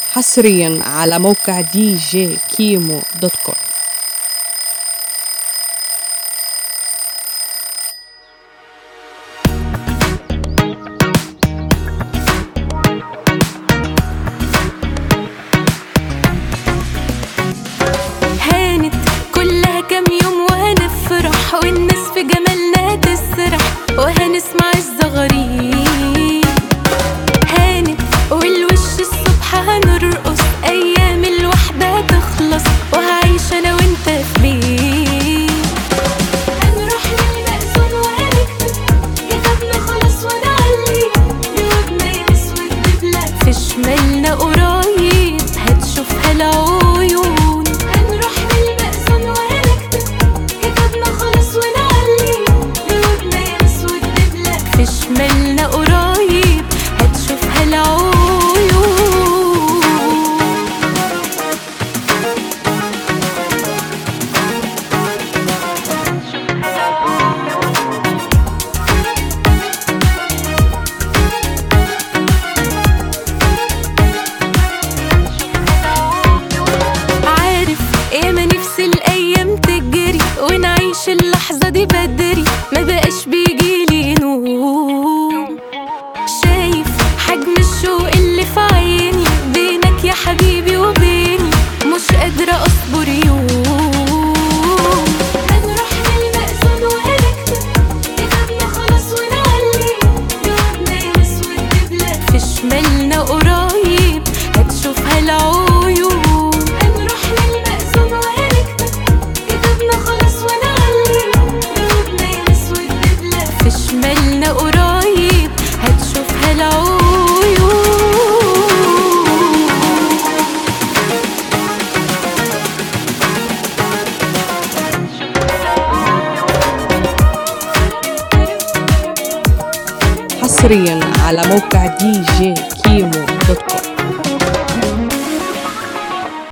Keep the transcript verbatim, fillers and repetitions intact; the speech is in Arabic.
حصريا على موقع دي جي كيمو دوت كوم. هانت كلها كام يوم وهنفرح والناس في جمالنا تسرح وهنسمع الزغاريد. هانت والوش الصبح هنرقص ايام الوحدة تخلص وهعيش انا وانت في بيت. هنروح للمأذون وهنكتب كتابنا خلاص ونعلي جوابنا يسود ببلاد في شمالنا قريب هتشوفها العيون. هنروح للمأذون وهنكتب كتابنا خلاص ونعلي جوابنا يسود ببلاد في شمالنا قريب هتشوفها العيون. ونعيش اللحظة دي بدري ما بقاش بيجيلي نوم. شايف حجم الشوق اللي في عيني بينك يا حبيبي وبيني مش قادرة أصبر يوم. هنروح للمأذون وهنكتب كتابنا خلاص ونعلي جوابنا يسود ببلاد في شمالنا قريب هتشوفها العيون. هنروح للمأذون وهنكتب كتابنا خلاص ونعلي جوابنا يسود ببلاد في شمالنا قريب هتشوفها العيون. حصريا على موقع دي جي كيمو دوت كوم.